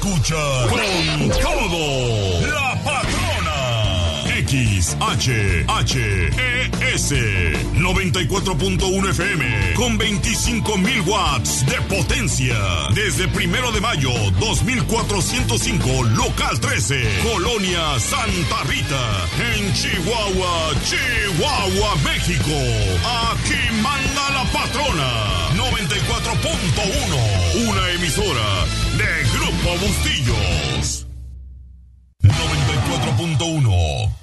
escuchas con todo. La Patrona. XHHES 94.1 FM con 25.000 watts de potencia. Desde 1 de mayo 2405, local 13, Colonia Santa Rita, en Chihuahua, Chihuahua, México. Aquí manda la Patrona. 94.1, una emisora de Grupo Bustillos. 94.1.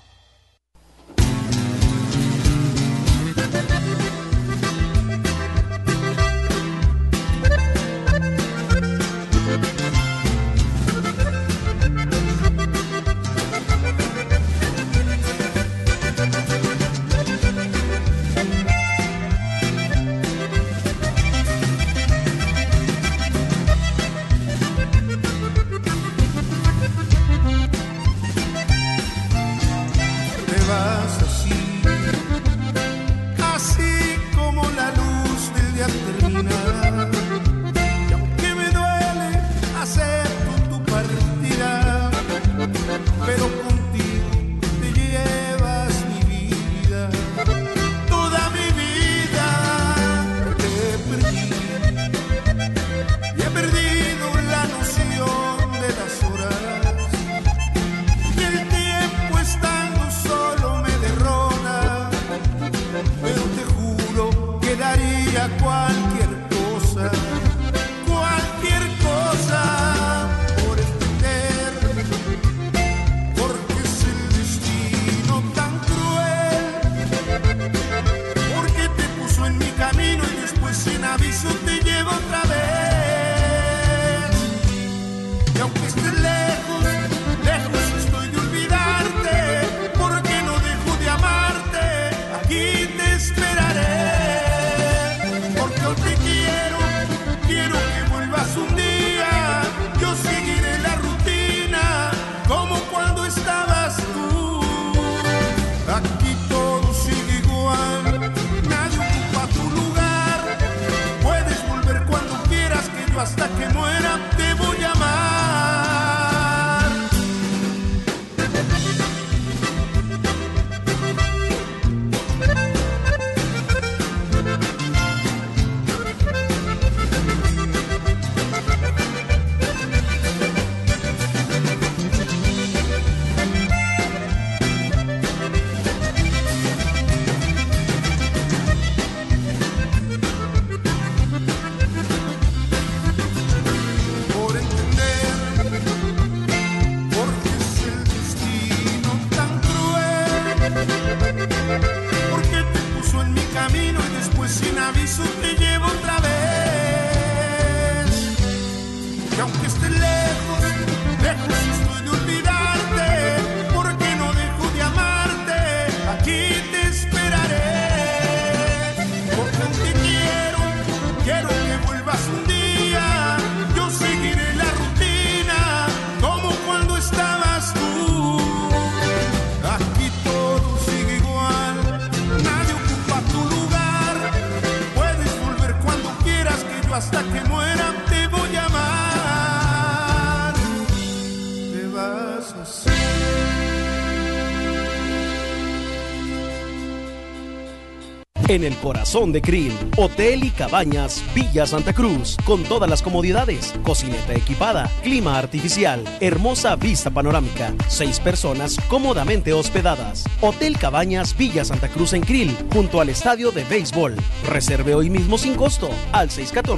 En el corazón de Krill, Hotel y Cabañas Villa Santa Cruz, con todas las comodidades, cocineta equipada, clima artificial, hermosa vista panorámica, 6 personas cómodamente hospedadas. Hotel Cabañas Villa Santa Cruz en Krill, junto al estadio de béisbol. Reserve hoy mismo sin costo al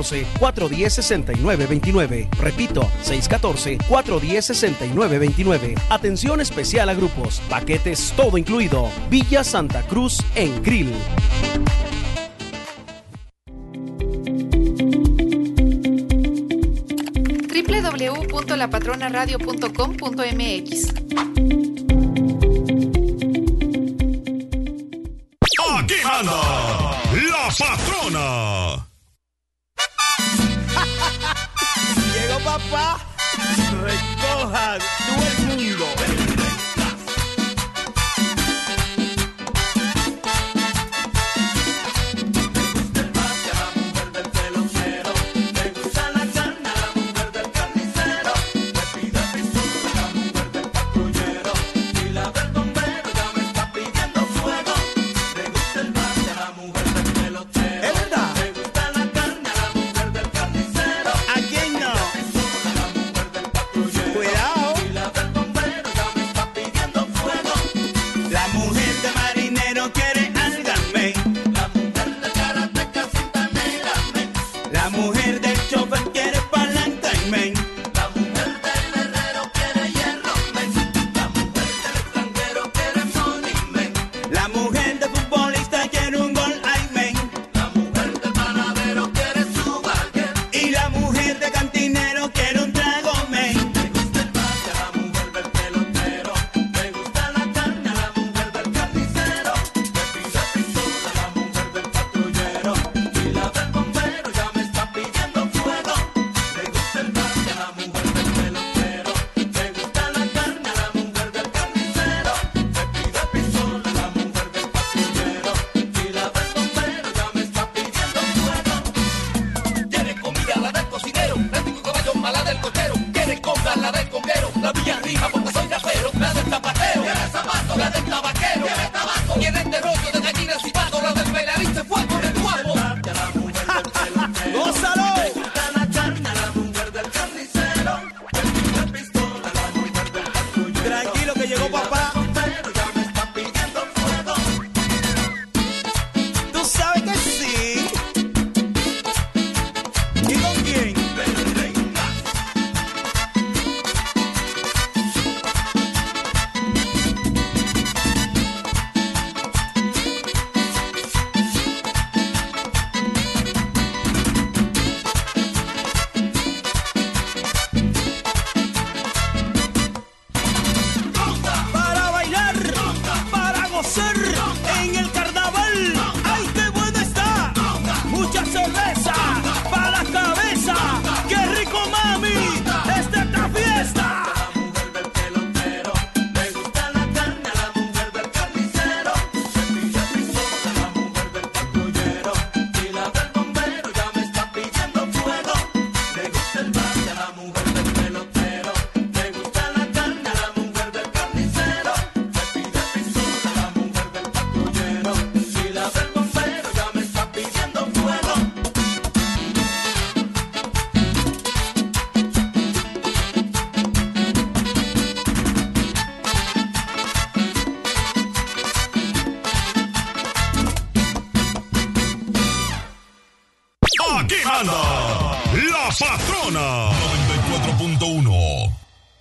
614-410-6929. Repito, 614-410-6929. Atención especial a grupos, paquetes todo incluido. Villa Santa Cruz en Krill. www.lapatronaradio.com.mx. Aquí manda la Patrona. Llegó papá, recoja todo el mundo. Cabina 94.1.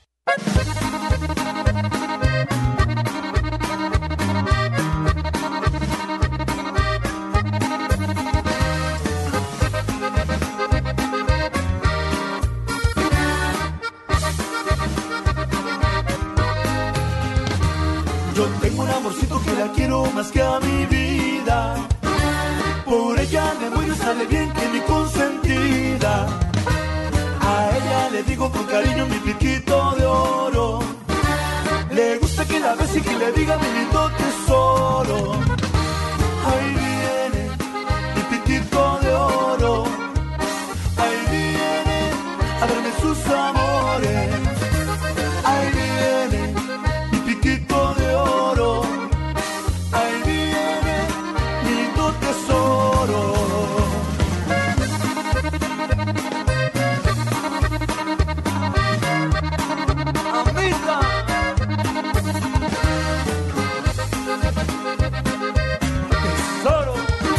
Yo tengo un amorcito que la quiero más que a mi vida. Por ella me muero y sale bien que mi consentida. A ella le digo con cariño mi piquito de oro. Le gusta que la bese y que le diga mi lindo tesoro. Ahí viene mi piquito de oro. Ahí viene a darme sus amores. Ahí viene mi piquito de oro. Ahí viene mi lindo tesoro. Amiga. Tesoro.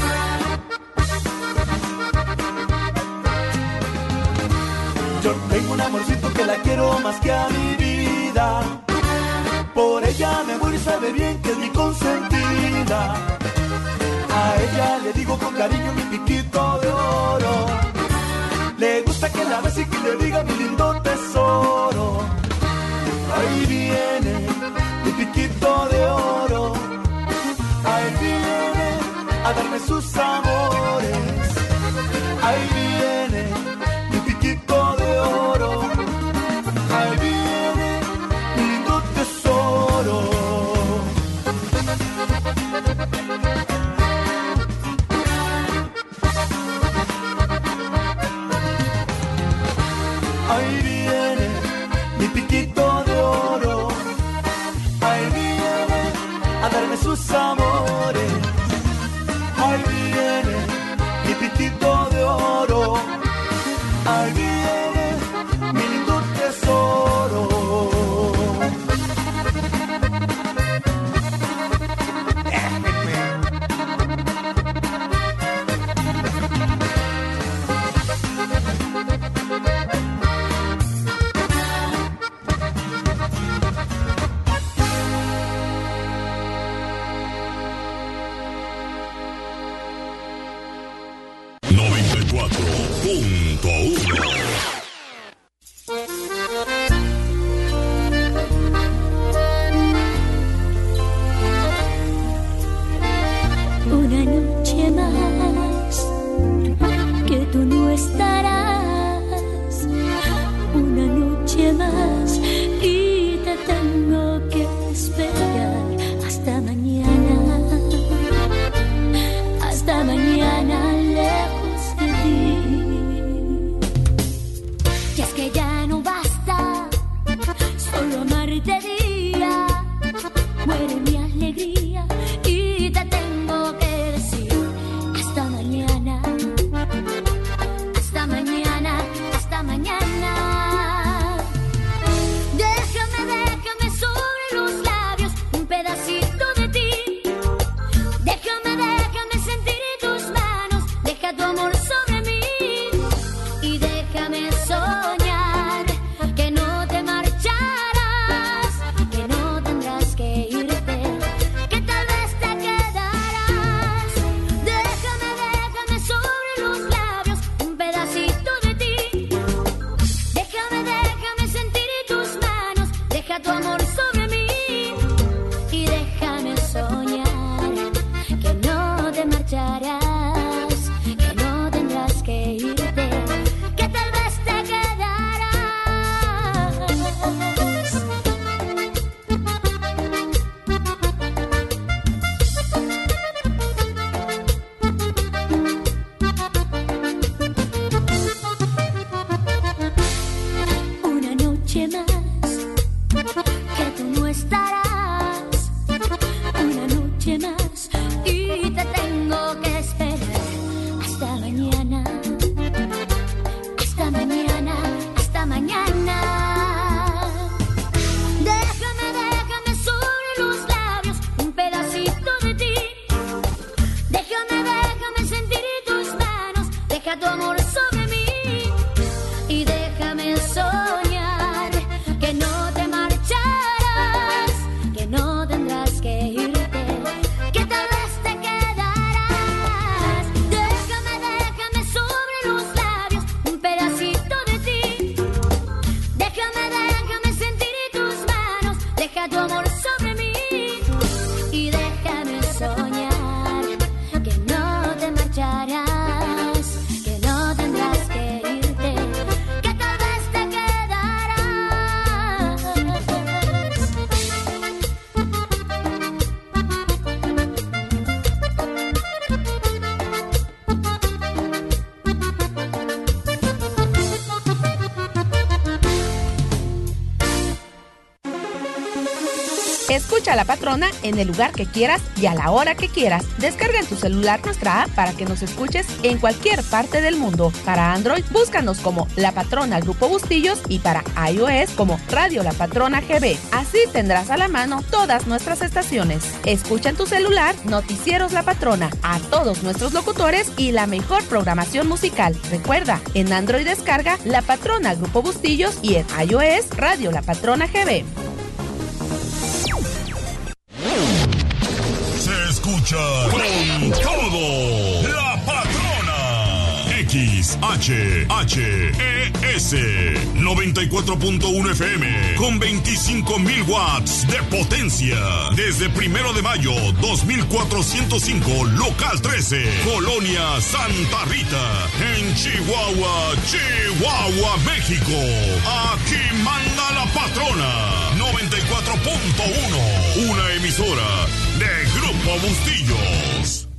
Yo tengo un amorcito que la quiero más que a mi vida. Por ella me muero y sabe bien que es mi consentida. A ella le digo con cariño mi piquito de oro. Le gusta que la bese y que le diga mi lindo tesoro. Ahí viene mi piquito de oro. Ahí viene a darme sus amores. Ahí viene mi piquito de oro. Ahí viene mi lindo tesoro. Ahí viene mi piquito de oro. Ahí viene a darme sus amores. Ahí viene mi piquito de oro. Ahí viene mi lindo tesoro. Una noche más que tú no estarás, una noche más y te tengo que esperar hasta mañana lejos de ti. Y es que ya no basta solo amarte de día, muere mi alegría y te tengo que decir hasta mañana, hasta mañana, hasta mañana. Déjame sobre los labios un pedacito de ti. Déjame sentir tus manos, deja tu amor sobre mí y déjame soñar que no te marcharás, que no tendrás que irte, que tal vez te quedarás. Déjame sobre los labios un pedacito de ti. Déjame sentir tus manos, deja tu amor sobre mí y déjame soñar que no te marcharás, que no tendrás que irte, que tal vez te quedarás. Una noche más que tú no estarás, una noche más y te tengo que esperar hasta mañana, hasta mañana, hasta mañana. Déjame sobre los labios un pedacito de ti. Déjame sentir tus manos, deja tu amor sobre mí y déjame Escucha a La Patrona en el lugar que quieras y a la hora que quieras. Descarga en tu celular nuestra app para que nos escuches en cualquier parte del mundo. Para Android, búscanos como La Patrona Grupo Bustillos y para iOS como Radio La Patrona GB. Así tendrás a la mano todas nuestras estaciones. Escucha en tu celular Noticieros La Patrona, a todos nuestros locutores y la mejor programación musical. Recuerda, en Android descarga La Patrona Grupo Bustillos y en iOS Radio La Patrona GB. Se escucha con todo. La Patrona. XHHES 94.1 FM con 25,000 watts de potencia. Desde 1 de mayo 2405, local 13, Colonia Santa Rita, en Chihuahua, México. Aquí manda La Patrona. 94.1, una emisora de Grupo Bustillos.